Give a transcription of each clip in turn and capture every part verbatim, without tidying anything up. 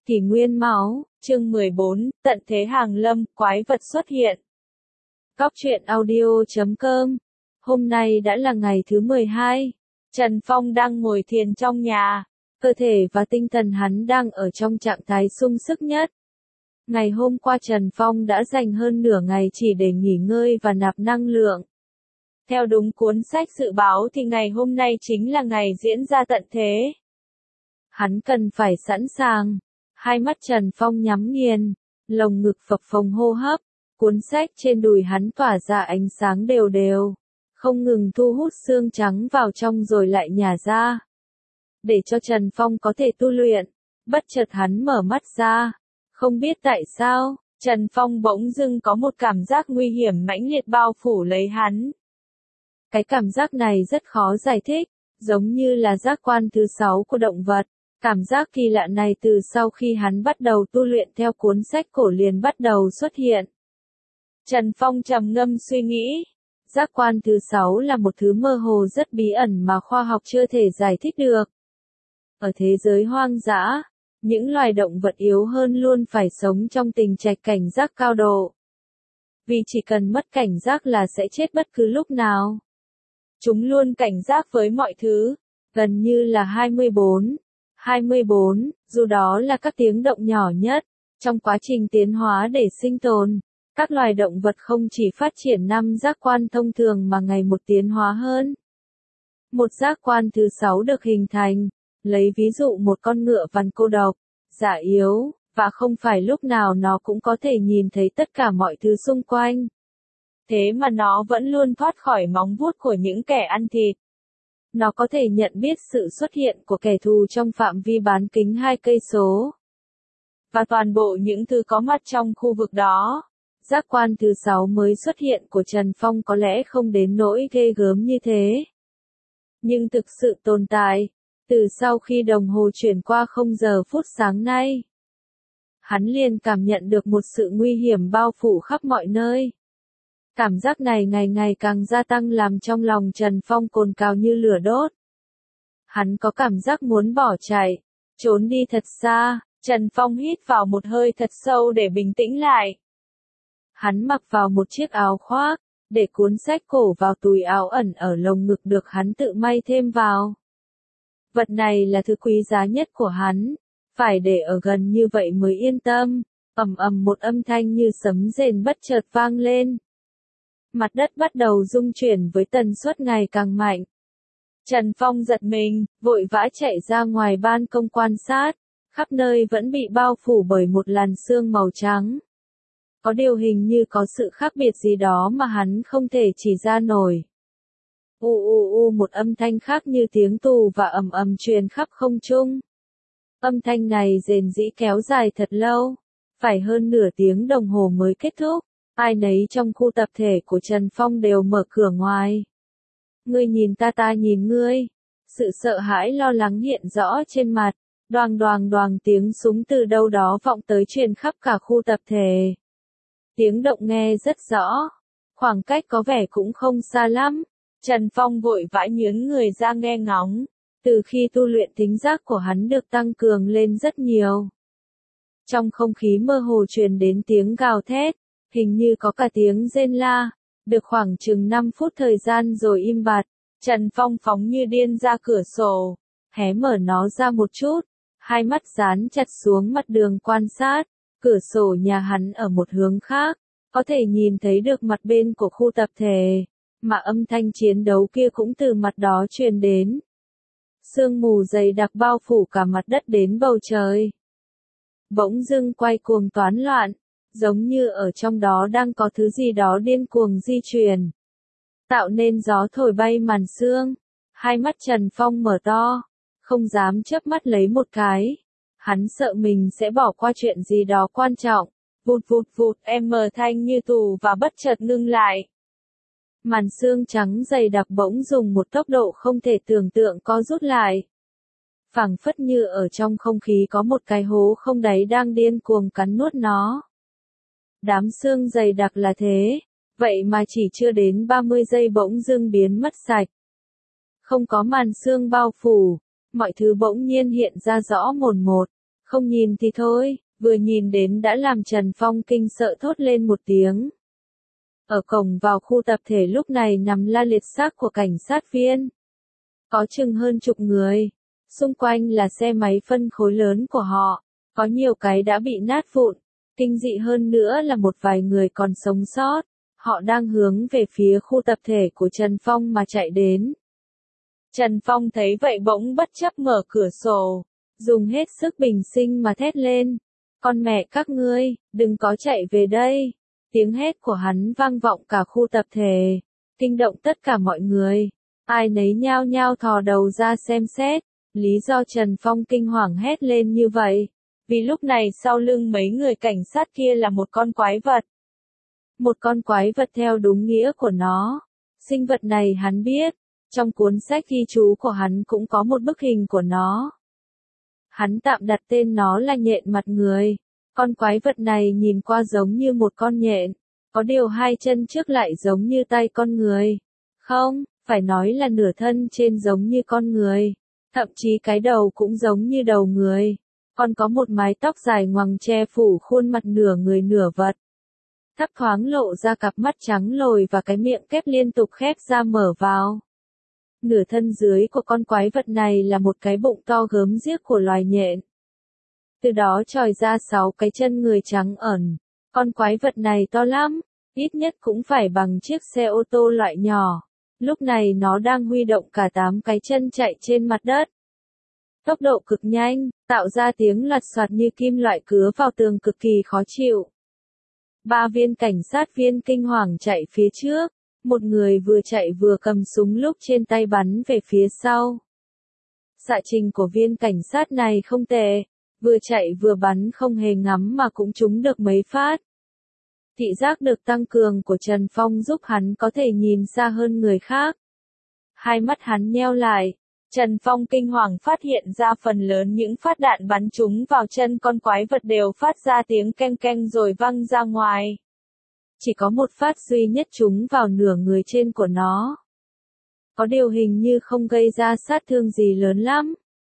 Kỷ nguyên máu, chương mười bốn, tận thế hàng lâm, quái vật xuất hiện. Góc truyện audio chấm com. Hôm nay đã là ngày thứ mười hai. Trần Phong đang ngồi thiền trong nhà. Cơ thể và tinh thần hắn đang ở trong trạng thái sung sức nhất. Ngày hôm qua Trần Phong đã dành hơn nửa ngày chỉ để nghỉ ngơi và nạp năng lượng. Theo đúng cuốn sách dự báo thì ngày hôm nay chính là ngày diễn ra tận thế. Hắn cần phải sẵn sàng. Hai mắt Trần Phong nhắm nghiền, lồng ngực phập phồng hô hấp, cuốn sách trên đùi hắn tỏa ra ánh sáng đều đều, không ngừng thu hút xương trắng vào trong rồi lại nhả ra. Để cho Trần Phong có thể tu luyện, bất chợt hắn mở mắt ra, không biết tại sao, Trần Phong bỗng dưng có một cảm giác nguy hiểm mãnh liệt bao phủ lấy hắn. Cái cảm giác này rất khó giải thích, giống như là giác quan thứ sáu của động vật. Cảm giác kỳ lạ này từ sau khi hắn bắt đầu tu luyện theo cuốn sách cổ liền bắt đầu xuất hiện. Trần Phong trầm ngâm suy nghĩ. Giác quan thứ sáu là một thứ mơ hồ rất bí ẩn mà khoa học chưa thể giải thích được. Ở thế giới hoang dã, những loài động vật yếu hơn luôn phải sống trong tình trạng cảnh giác cao độ. Vì chỉ cần mất cảnh giác là sẽ chết bất cứ lúc nào. Chúng luôn cảnh giác với mọi thứ, gần như là hai mươi bốn. hai mươi bốn, dù đó là các tiếng động nhỏ nhất, trong quá trình tiến hóa để sinh tồn, các loài động vật không chỉ phát triển năm giác quan thông thường mà ngày một tiến hóa hơn. Một giác quan thứ sáu được hình thành, lấy ví dụ một con ngựa vằn cô độc, già yếu, và không phải lúc nào nó cũng có thể nhìn thấy tất cả mọi thứ xung quanh. Thế mà nó vẫn luôn thoát khỏi móng vuốt của những kẻ ăn thịt. Nó có thể nhận biết sự xuất hiện của kẻ thù trong phạm vi bán kính hai cây số. Và toàn bộ những thứ có mặt trong khu vực đó. Giác quan thứ sáu mới xuất hiện của Trần Phong có lẽ không đến nỗi ghê gớm như thế. Nhưng thực sự tồn tại, từ sau khi đồng hồ chuyển qua không giờ phút sáng nay. Hắn liền cảm nhận được một sự nguy hiểm bao phủ khắp mọi nơi. Cảm giác này ngày ngày càng gia tăng làm trong lòng Trần Phong cồn cào như lửa đốt. Hắn có cảm giác muốn bỏ chạy, trốn đi thật xa. Trần Phong hít vào một hơi thật sâu để bình tĩnh lại. Hắn mặc vào một chiếc áo khoác, để cuốn sách cổ vào túi áo ẩn ở lồng ngực được hắn tự may thêm vào. Vật này là thứ quý giá nhất của hắn, phải để ở gần như vậy mới yên tâm. Ầm ầm một âm thanh như sấm rền bất chợt vang lên. Mặt đất bắt đầu rung chuyển với tần suất ngày càng mạnh. Trần Phong giật mình, vội vã chạy ra ngoài ban công quan sát, khắp nơi vẫn bị bao phủ bởi một làn sương màu trắng. Có điều hình như có sự khác biệt gì đó mà hắn không thể chỉ ra nổi. U u u một âm thanh khác như tiếng tù và ầm ầm truyền khắp không trung. Âm thanh này rền rĩ kéo dài thật lâu, phải hơn nửa tiếng đồng hồ mới kết thúc. Ai nấy trong khu tập thể của Trần Phong đều mở cửa ngoài. Ngươi nhìn ta ta nhìn ngươi. Sự sợ hãi lo lắng hiện rõ trên mặt. Đoàng đoàng đoàng tiếng súng từ đâu đó vọng tới truyền khắp cả khu tập thể. Tiếng động nghe rất rõ. Khoảng cách có vẻ cũng không xa lắm. Trần Phong vội vã nhướng người ra nghe ngóng. Từ khi tu luyện thính giác của hắn được tăng cường lên rất nhiều. Trong không khí mơ hồ truyền đến tiếng gào thét. Hình như có cả tiếng rên la, được khoảng chừng năm phút thời gian rồi im bặt. Trần Phong phóng như điên ra cửa sổ, hé mở nó ra một chút, hai mắt dán chặt xuống mặt đường quan sát, cửa sổ nhà hắn ở một hướng khác, có thể nhìn thấy được mặt bên của khu tập thể, mà âm thanh chiến đấu kia cũng từ mặt đó truyền đến. Sương mù dày đặc bao phủ cả mặt đất đến bầu trời. Bỗng dưng quay cuồng toán loạn. Giống như ở trong đó đang có thứ gì đó điên cuồng di chuyển. Tạo nên gió thổi bay màn sương. Hai mắt Trần Phong mở to. Không dám chớp mắt lấy một cái. Hắn sợ mình sẽ bỏ qua chuyện gì đó quan trọng. Vụt vụt vụt em mở thanh như tù và bất chợt ngưng lại. Màn sương trắng dày đặc bỗng dùng một tốc độ không thể tưởng tượng co rút lại. Phảng phất như ở trong không khí có một cái hố không đáy đang điên cuồng cắn nuốt nó. Đám sương dày đặc là thế, vậy mà chỉ chưa đến ba mươi giây bỗng dưng biến mất sạch. Không có màn sương bao phủ, mọi thứ bỗng nhiên hiện ra rõ mồn một, Không nhìn thì thôi, vừa nhìn đến đã làm Trần Phong kinh sợ thốt lên một tiếng. Ở cổng vào khu tập thể lúc này nằm la liệt xác của cảnh sát viên. Có chừng hơn chục người. Xung quanh là xe máy phân khối lớn của họ. Có nhiều cái đã bị nát vụn. Kinh dị hơn nữa là một vài người còn sống sót. Họ đang hướng về phía khu tập thể của Trần Phong mà chạy đến. Trần Phong thấy vậy bỗng bất chấp mở cửa sổ. Dùng hết sức bình sinh mà thét lên. Con mẹ các ngươi, đừng có chạy về đây. Tiếng hét của hắn vang vọng cả khu tập thể. Kinh động tất cả mọi người. Ai nấy nhao nhao thò đầu ra xem xét. Lý do Trần Phong kinh hoàng hét lên như vậy. Vì lúc này sau lưng mấy người cảnh sát kia là một con quái vật. Một con quái vật theo đúng nghĩa của nó. Sinh vật này hắn biết. Trong cuốn sách ghi chú của hắn cũng có một bức hình của nó. Hắn tạm đặt tên nó là nhện mặt người. Con quái vật này nhìn qua giống như một con nhện. Có điều hai chân trước lại giống như tay con người. Không, phải nói là nửa thân trên giống như con người. Thậm chí cái đầu cũng giống như đầu người. Còn có một mái tóc dài ngoằng che phủ khuôn mặt nửa người nửa vật. Thấp thoáng lộ ra cặp mắt trắng lồi và cái miệng kép liên tục khép ra mở vào. Nửa thân dưới của con quái vật này là một cái bụng to gớm ghiếc của loài nhện. Từ đó trồi ra sáu cái chân người trắng ẩn. Con quái vật này to lắm, ít nhất cũng phải bằng chiếc xe ô tô loại nhỏ. Lúc này nó đang huy động cả tám cái chân chạy trên mặt đất. Tốc độ cực nhanh, tạo ra tiếng lật xoạt như kim loại cứa vào tường cực kỳ khó chịu. Ba viên cảnh sát viên kinh hoàng chạy phía trước. Một người vừa chạy vừa cầm súng lúc trên tay bắn về phía sau. Xạ trình của viên cảnh sát này không tệ. Vừa chạy vừa bắn không hề ngắm mà cũng trúng được mấy phát. Thị giác được tăng cường của Trần Phong giúp hắn có thể nhìn xa hơn người khác. Hai mắt hắn nheo lại. Trần Phong kinh hoàng phát hiện ra phần lớn những phát đạn bắn trúng vào chân con quái vật đều phát ra tiếng keng keng rồi văng ra ngoài. Chỉ có một phát duy nhất trúng vào nửa người trên của nó. Có điều hình như không gây ra sát thương gì lớn lắm.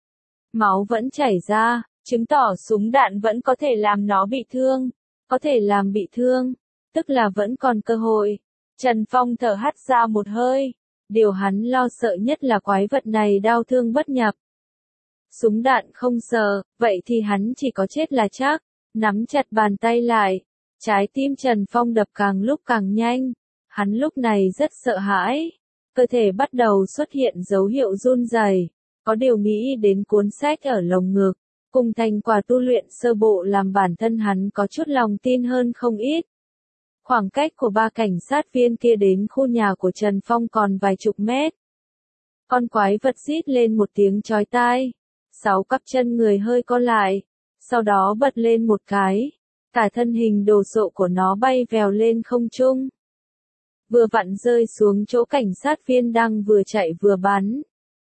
Máu vẫn chảy ra, chứng tỏ súng đạn vẫn có thể làm nó bị thương. Có thể làm bị thương, tức là vẫn còn cơ hội. Trần Phong thở hắt ra một hơi. Điều hắn lo sợ nhất là quái vật này đau thương bất nhập. Súng đạn không sợ, vậy thì hắn chỉ có chết là chắc. Nắm chặt bàn tay lại. Trái tim Trần Phong đập càng lúc càng nhanh. Hắn lúc này rất sợ hãi. Cơ thể bắt đầu xuất hiện dấu hiệu run rẩy. Có điều nghĩ đến cuốn sách ở lồng ngực. Cùng thành quả tu luyện sơ bộ làm bản thân hắn có chút lòng tin hơn không ít. Khoảng cách của ba cảnh sát viên kia đến khu nhà của Trần Phong còn vài chục mét. Con quái vật rít lên một tiếng chói tai. Sáu cặp chân người hơi co lại. Sau đó bật lên một cái. Cả thân hình đồ sộ của nó bay vèo lên không trung. Vừa vặn rơi xuống chỗ cảnh sát viên đang vừa chạy vừa bắn.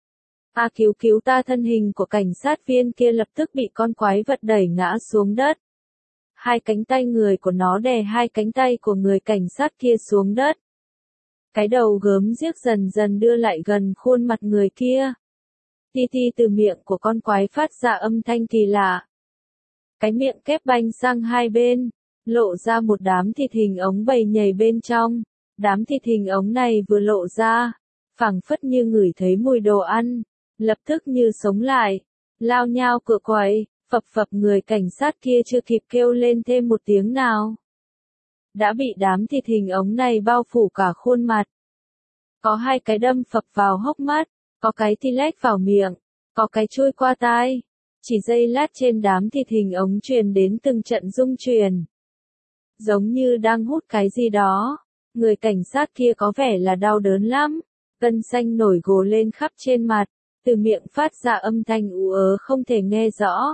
A cứu cứu ta, thân hình của cảnh sát viên kia lập tức bị con quái vật đẩy ngã xuống đất. Hai cánh tay người của nó đè hai cánh tay của người cảnh sát kia xuống đất. Cái đầu gớm ghiếc dần dần đưa lại gần khuôn mặt người kia. Ti ti từ miệng của con quái phát ra âm thanh kỳ lạ. Cái miệng kép banh sang hai bên, lộ ra một đám thịt hình ống bầy nhầy bên trong. Đám thịt hình ống này vừa lộ ra, phảng phất như ngửi thấy mùi đồ ăn, lập tức như sống lại, lao nhao cựa quậy, phập phập người cảnh sát kia chưa kịp kêu lên thêm một tiếng nào. Đã bị đám thịt hình ống này bao phủ cả khuôn mặt. Có hai cái đâm phập vào hốc mắt, có cái thì lách vào miệng, có cái chui qua tai. Chỉ giây lát trên đám thịt hình ống truyền đến từng trận rung truyền. Giống như đang hút cái gì đó. Người cảnh sát kia có vẻ là đau đớn lắm. Gân xanh nổi gồ lên khắp trên mặt. Từ miệng phát ra âm thanh ú ớ không thể nghe rõ.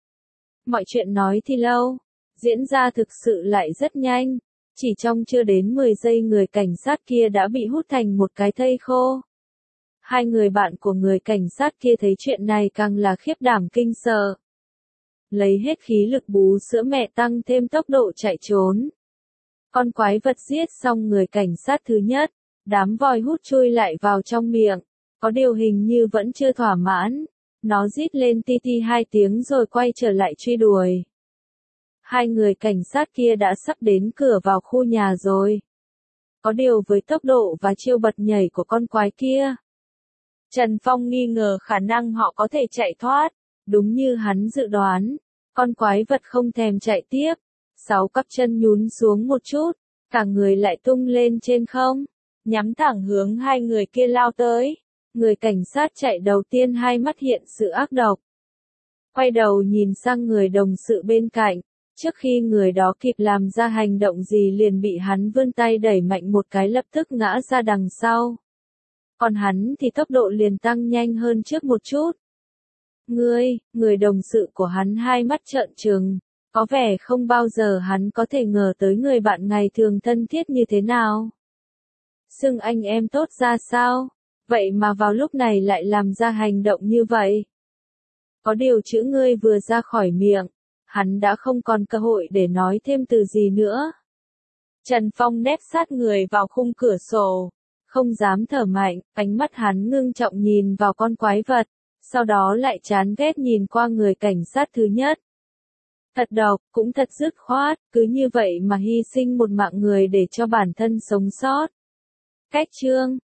Mọi chuyện nói thì lâu. Diễn ra thực sự lại rất nhanh. Chỉ trong chưa đến mười giây người cảnh sát kia đã bị hút thành một cái thây khô. Hai người bạn của người cảnh sát kia thấy chuyện này càng là khiếp đảm kinh sợ. Lấy hết khí lực bú sữa mẹ tăng thêm tốc độ chạy trốn. Con quái vật giết xong người cảnh sát thứ nhất, đám voi hút chui lại vào trong miệng. Có điều hình như vẫn chưa thỏa mãn. Nó rít lên ti ti hai tiếng rồi quay trở lại truy đuổi. Hai người cảnh sát kia đã sắp đến cửa vào khu nhà rồi. Có điều với tốc độ và chiêu bật nhảy của con quái kia, Trần Phong nghi ngờ khả năng họ có thể chạy thoát. Đúng như hắn dự đoán, con quái vật không thèm chạy tiếp. Sáu cặp chân nhún xuống một chút, cả người lại tung lên trên không, nhắm thẳng hướng hai người kia lao tới. Người cảnh sát chạy đầu tiên hai mắt hiện sự ác độc. Quay đầu nhìn sang người đồng sự bên cạnh, trước khi người đó kịp làm ra hành động gì liền bị hắn vươn tay đẩy mạnh một cái lập tức ngã ra đằng sau. Còn hắn thì tốc độ liền tăng nhanh hơn trước một chút. Ngươi, người đồng sự của hắn hai mắt trợn trừng, có vẻ không bao giờ hắn có thể ngờ tới người bạn ngày thường thân thiết như thế nào. Xưng anh em tốt ra sao, vậy mà vào lúc này lại làm ra hành động như vậy. Có điều chữ ngươi vừa ra khỏi miệng, hắn đã không còn cơ hội để nói thêm từ gì nữa. Trần Phong nép sát người vào khung cửa sổ, không dám thở mạnh, ánh mắt hắn ngưng trọng nhìn vào con quái vật, sau đó lại chán ghét nhìn qua người cảnh sát thứ nhất. Thật độc, cũng thật dứt khoát, cứ như vậy mà hy sinh một mạng người để cho bản thân sống sót. Cách chương